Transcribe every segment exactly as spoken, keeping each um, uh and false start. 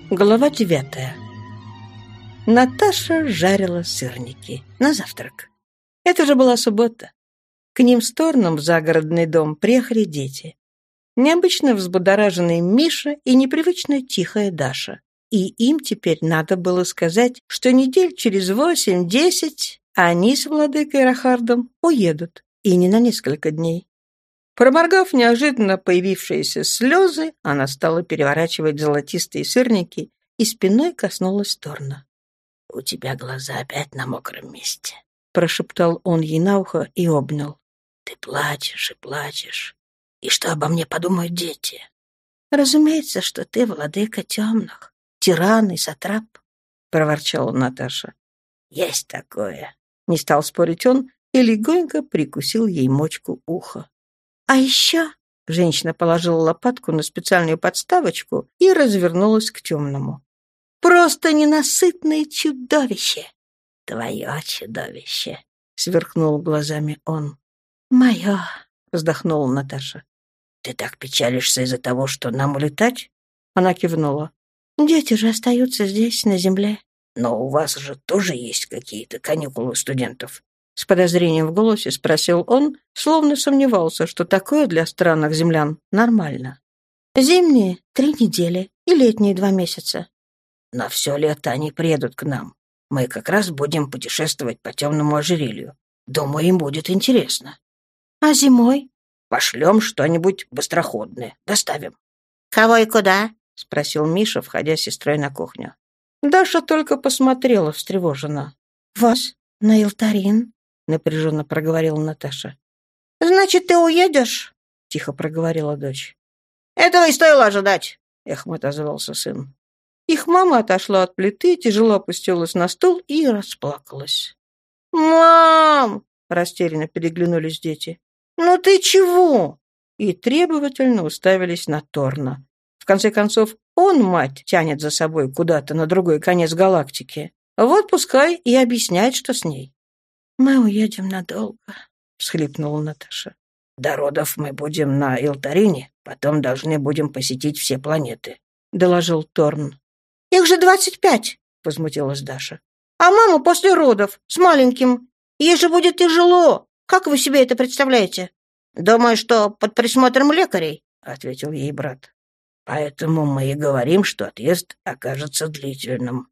Глава девятая. Наташа жарила сырники на завтрак. Это же была суббота. К ним с Торном в загородный дом приехали дети. Необычно взбудораженный Миша и непривычно тихая Даша. И им теперь надо было сказать, что недель через восемь-десять они с владыкой Рахардом уедут, и не на несколько дней. Проморгав неожиданно появившиеся слезы, она стала переворачивать золотистые сырники и спиной коснулась Торна. — У тебя глаза опять на мокром месте, — прошептал он ей на ухо и обнял. — Ты плачешь и плачешь. И что обо мне подумают дети? — Разумеется, что ты владыка темных, тиран и сатрап, — проворчала Наташа. — Есть такое, — не стал спорить он и легонько прикусил ей мочку уха. «А еще...» — женщина положила лопатку на специальную подставочку и развернулась к темному. «Просто ненасытное чудовище!» «Твое чудовище!» — сверкнул глазами он. «Мое!» — вздохнула Наташа. «Ты так печалишься из-за того, что нам улетать?» Она кивнула. «Дети же остаются здесь, на земле». «Но у вас же тоже есть какие-то каникулы студентов?» С подозрением в голосе спросил он, словно сомневался, что такое для странных землян нормально. «Зимние — три недели и летние — два месяца». «На все лето они приедут к нам. Мы как раз будем путешествовать по темному ожерелью. Думаю, им будет интересно». «А зимой?» «Пошлем что-нибудь быстроходное. Доставим». «Кого и куда?» — спросил Миша, входя с сестрой на кухню. Даша только посмотрела встревоженно. «Вас на Илтарин?» — напряженно проговорила Наташа. «Значит, ты уедешь?» — тихо проговорила дочь. «Этого и стоило ожидать», — эхом отозвался сын. Их мама отошла от плиты, тяжело опустилась на стул и расплакалась. «Мам!» — растерянно переглянулись дети. «Ну ты чего?» И требовательно уставились на Торна. В конце концов, он, мать, тянет за собой куда-то на другой конец галактики. Вот пускай и объясняет, что с ней. «Мы уедем надолго», — всхлипнула Наташа. «До родов мы будем на Илтарине, потом должны будем посетить все планеты», — доложил Торн. «Их же двадцать пять», — возмутилась Даша. «А мама после родов, с маленьким. Ей же будет тяжело. Как вы себе это представляете?» «Думаю, что под присмотром лекарей», — ответил ей брат. «Поэтому мы и говорим, что отъезд окажется длительным».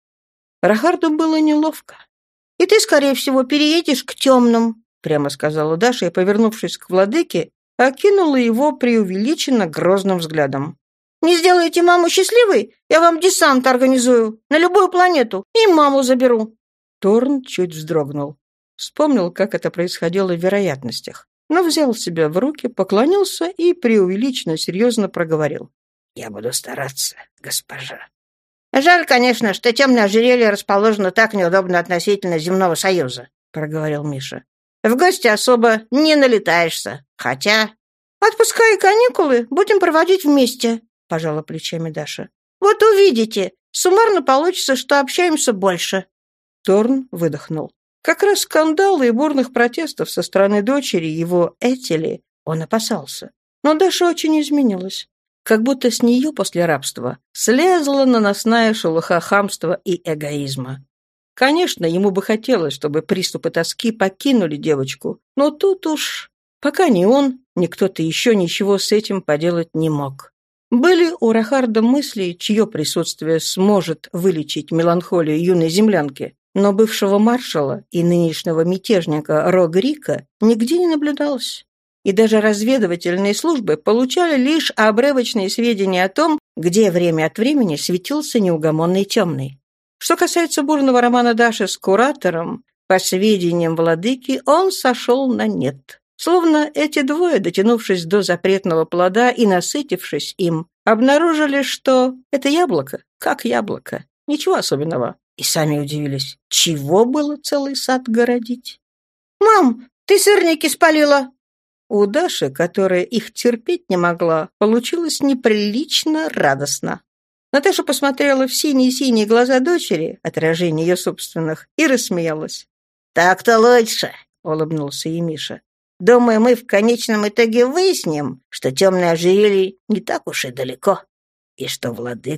Рахарду было неловко. «И ты, скорее всего, переедешь к темным», — прямо сказала Даша и, повернувшись к владыке, окинула его преувеличенно грозным взглядом. «Не сделаете маму счастливой? Я вам десант организую на любую планету и маму заберу». Торн чуть вздрогнул. Вспомнил, как это происходило в вероятностях, но взял себя в руки, поклонился и преувеличенно серьезно проговорил. «Я буду стараться, госпожа». «Жаль, конечно, что темное ожерелье расположено так неудобно относительно земного союза», — проговорил Миша. «В гости особо не налетаешься, хотя...» «Отпуска и каникулы будем проводить вместе», — пожала плечами Даша. «Вот увидите, суммарно получится, что общаемся больше». Торн выдохнул. Как раз скандала и бурных протестов со стороны дочери его Этели он опасался. Но Даша очень изменилась. Как будто с нее после рабства слезла наносная шелуха хамства и эгоизма. Конечно, ему бы хотелось, чтобы приступы тоски покинули девочку, но тут уж пока ни он, ни кто-то еще ничего с этим поделать не мог. Были у Рахарда мысли, чье присутствие сможет вылечить меланхолию юной землянки, но бывшего маршала и нынешнего мятежника Рогрика нигде не наблюдалось. И даже разведывательные службы получали лишь обрывочные сведения о том, где время от времени светился неугомонный темный. Что касается бурного романа Даши с куратором, по сведениям владыки, он сошел на нет. Словно эти двое, дотянувшись до запретного плода и насытившись им, обнаружили, что это яблоко, как яблоко, ничего особенного. И сами удивились, чего было целый сад городить. «Мам, ты сырники спалила!» У Даши, которая их терпеть не могла, получилось неприлично радостно. Наташа посмотрела в синие-синие глаза дочери, отражение ее собственных, и рассмеялась. «Так-то лучше», — улыбнулся ей Миша. «Думаю, мы в конечном итоге выясним, что темное ожерелье не так уж и далеко, и что владыка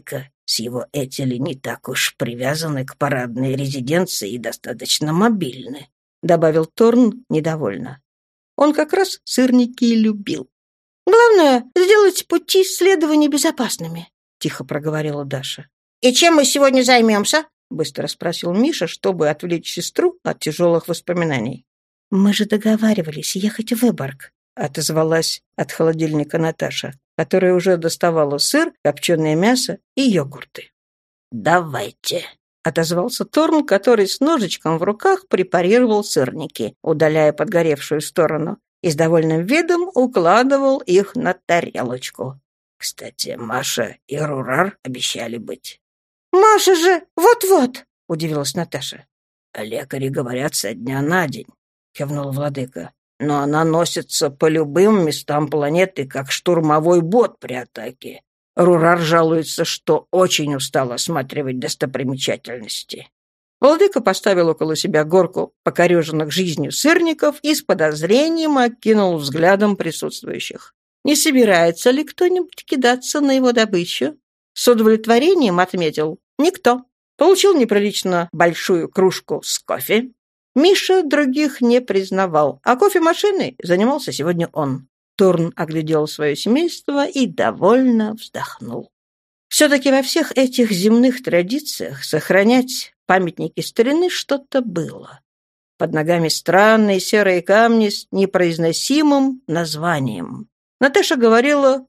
с его Этели не так уж привязаны к парадной резиденции и достаточно мобильны», — добавил Торн недовольно. Он как раз сырники и любил. «Главное — сделать пути исследований безопасными», — тихо проговорила Даша. «И чем мы сегодня займемся?» — быстро спросил Миша, чтобы отвлечь сестру от тяжелых воспоминаний. «Мы же договаривались ехать в Выборг», — отозвалась от холодильника Наташа, которая уже доставала сыр, копченое мясо и йогурты. «Давайте», — отозвался Торн, который с ножичком в руках препарировал сырники, удаляя подгоревшую сторону, и с довольным видом укладывал их на тарелочку. «Кстати, Маша и Рурар обещали быть». «Маша же вот-вот», — удивилась Наташа. «Лекари говорят со дня на день», — кивнул владыка. «Но она носится по любым местам планеты, как штурмовой бот при атаке. Рурар жалуется, что очень устал осматривать достопримечательности». Владыка поставил около себя горку покореженных жизнью сырников и с подозрением окинул взглядом присутствующих. Не собирается ли кто-нибудь кидаться на его добычу? С удовлетворением отметил: никто. Получил неприлично большую кружку с кофе. Миша других не признавал, а кофемашиной занимался сегодня он. Торн оглядел свое семейство и довольно вздохнул. Все-таки во всех этих земных традициях сохранять памятники старины что-то было. Под ногами странные серые камни с непроизносимым названием. Наташа говорила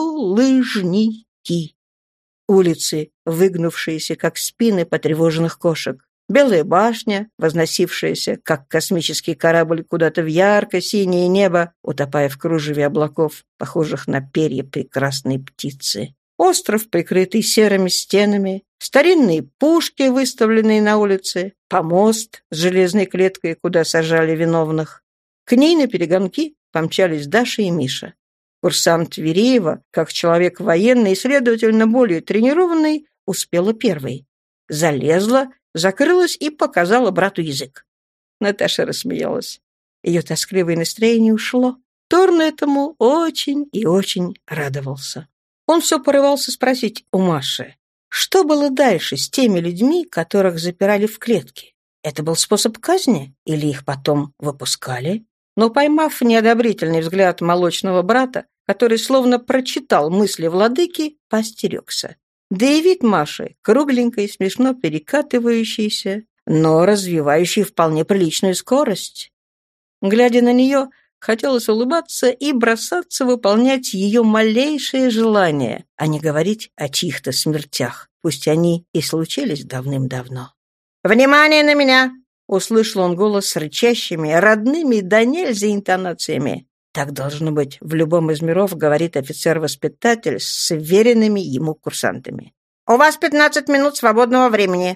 «булыжники». Улицы, выгнувшиеся, как спины потревоженных кошек. Белая башня, возносившаяся, как космический корабль, куда-то в ярко-синее небо, утопая в кружеве облаков, похожих на перья прекрасной птицы. Остров, прикрытый серыми стенами, старинные пушки, выставленные на улице, помост с железной клеткой, куда сажали виновных. К ней на перегонки помчались Даша и Миша. Курсант Вереева, как человек военный и, следовательно, более тренированный, успела первой. Залезла, закрылась и показала брату язык. Наташа рассмеялась. Ее тоскливое настроение ушло. Торн этому очень и очень радовался. Он все порывался спросить у Маши, что было дальше с теми людьми, которых запирали в клетке? Это был способ казни или их потом выпускали? Но, поймав неодобрительный взгляд молочного брата, который словно прочитал мысли владыки, поостерегся. Да и вид Маши, кругленькой, смешно перекатывающейся, но развивающей вполне приличную скорость. Глядя на нее, хотелось улыбаться и бросаться выполнять ее малейшее желание, а не говорить о чьих-то смертях, пусть они и случились давным-давно. «Внимание на меня!» — услышал он голос с рычащими, родными да нельзя интонациями. Так должно быть в любом из миров, говорит офицер-воспитатель с веренными ему курсантами. «У вас пятнадцать минут свободного времени.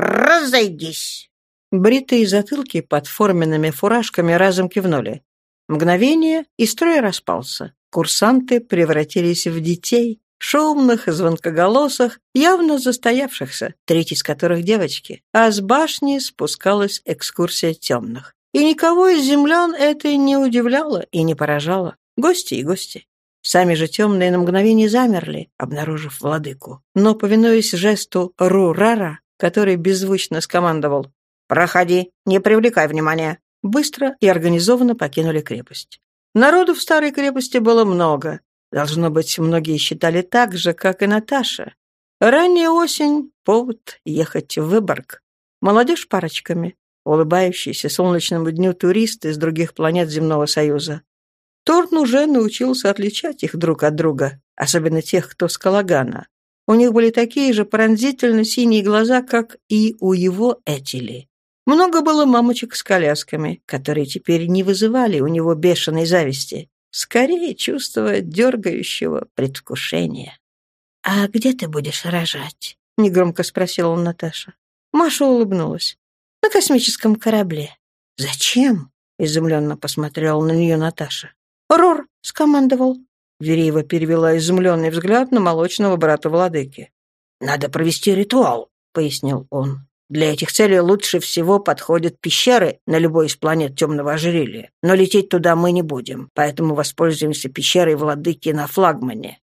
Разойдись!» Бритые затылки под форменными фуражками разом кивнули. Мгновение, и строй распался. Курсанты превратились в детей, шумных, звонкоголосых, явно застоявшихся, треть из которых девочки, а с башни спускалась экскурсия темных. И никого из землян это не удивляло и не поражало. Гости и гости. Сами же темные на мгновение замерли, обнаружив владыку. Но, повинуясь жесту Рурара, который беззвучно скомандовал «Проходи, не привлекай внимания», быстро и организованно покинули крепость. Народу в старой крепости было много. Должно быть, многие считали так же, как и Наташа. Ранняя осень — повод ехать в Выборг. Молодежь парочками, улыбающиеся солнечному дню туристы из других планет Земного Союза. Торн уже научился отличать их друг от друга, особенно тех, кто с Калагана. У них были такие же пронзительно синие глаза, как и у его Этели. Много было мамочек с колясками, которые теперь не вызывали у него бешеной зависти, скорее чувство дергающего предвкушения. «А где ты будешь рожать?» — негромко спросила он Наташа. Маша улыбнулась. «На космическом корабле». «Зачем?» — изумленно посмотрела на нее Наташа. «Рур!» — скомандовал. Вереева перевела изумленный взгляд на молочного брата владыки. «Надо провести ритуал», — пояснил он. «Для этих целей лучше всего подходят пещеры на любой из планет темного ожерелья. Но лететь туда мы не будем, поэтому воспользуемся пещерой владыки на флагмане».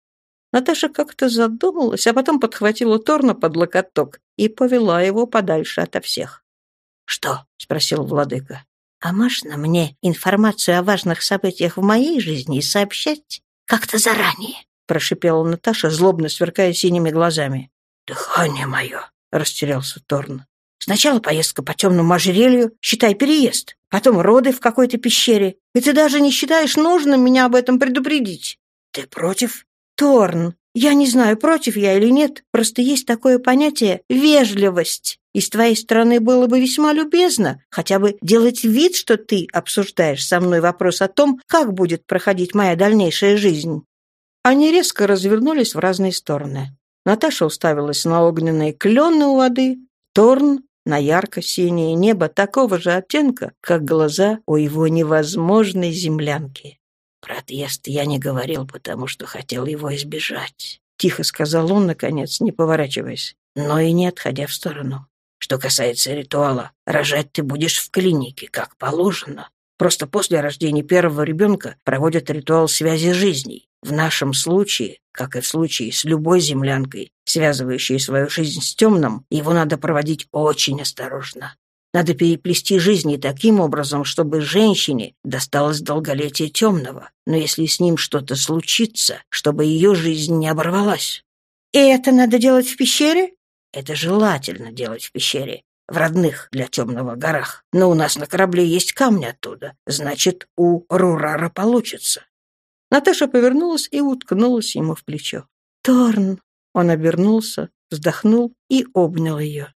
Наташа как-то задумалась, а потом подхватила Торна под локоток и повела его подальше ото всех. «Что?» — спросил владыка. «А можно мне информацию о важных событиях в моей жизни сообщать как-то заранее?» — прошипела Наташа, злобно сверкая синими глазами. «Дыхание мое!» — растерялся Торн. «Сначала поездка по темному ожерелью, считай переезд, потом роды в какой-то пещере, и ты даже не считаешь нужным меня об этом предупредить. Ты против?» «Торн, я не знаю, против я или нет, просто есть такое понятие «вежливость». И с твоей стороны было бы весьма любезно хотя бы делать вид, что ты обсуждаешь со мной вопрос о том, как будет проходить моя дальнейшая жизнь». Они резко развернулись в разные стороны. Наташа уставилась на огненные клены у воды, Торн — на ярко-синее небо такого же оттенка, как глаза у его невозможной землянки. «Про отъезд я не говорил, потому что хотел его избежать», — тихо сказал он, наконец, не поворачиваясь, но и не отходя в сторону. «Что касается ритуала, рожать ты будешь в клинике, как положено. Просто после рождения первого ребенка проводят ритуал связи жизней. В нашем случае, как и в случае с любой землянкой, связывающей свою жизнь с темным, его надо проводить очень осторожно. Надо переплести жизни таким образом, чтобы женщине досталось долголетие темного, но если с ним что-то случится, чтобы ее жизнь не оборвалась». «И это надо делать в пещере?» «Это желательно делать в пещере, в родных для темного горах. Но у нас на корабле есть камни оттуда, значит, у Рурара получится». Наташа повернулась и уткнулась ему в плечо. «Торн!» Он обернулся, вздохнул и обнял ее.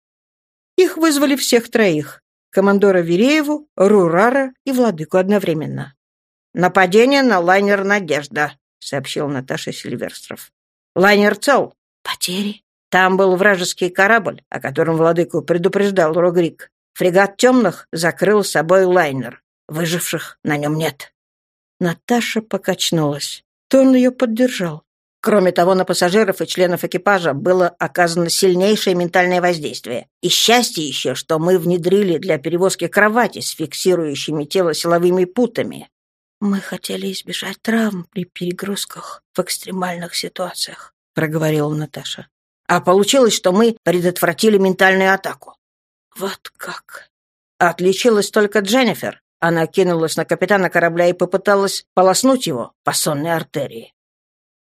Их вызвали всех троих — командора Верееву, Рурара и владыку одновременно. «Нападение на лайнер «Надежда», — сообщил Наташа Сильверстров. «Лайнер цел. Потери. Там был вражеский корабль, о котором владыку предупреждал Рогрик. Фрегат темных закрыл с собой лайнер. Выживших на нем нет». Наташа покачнулась. Торн ее поддержал. Кроме того, на пассажиров и членов экипажа было оказано сильнейшее ментальное воздействие. И счастье еще, что мы внедрили для перевозки кровати с фиксирующими тело силовыми путами. «Мы хотели избежать травм при перегрузках в экстремальных ситуациях», — проговорила Наташа. «А получилось, что мы предотвратили ментальную атаку». «Вот как!» Отличилась только Дженнифер. Она кинулась на капитана корабля и попыталась полоснуть его по сонной артерии.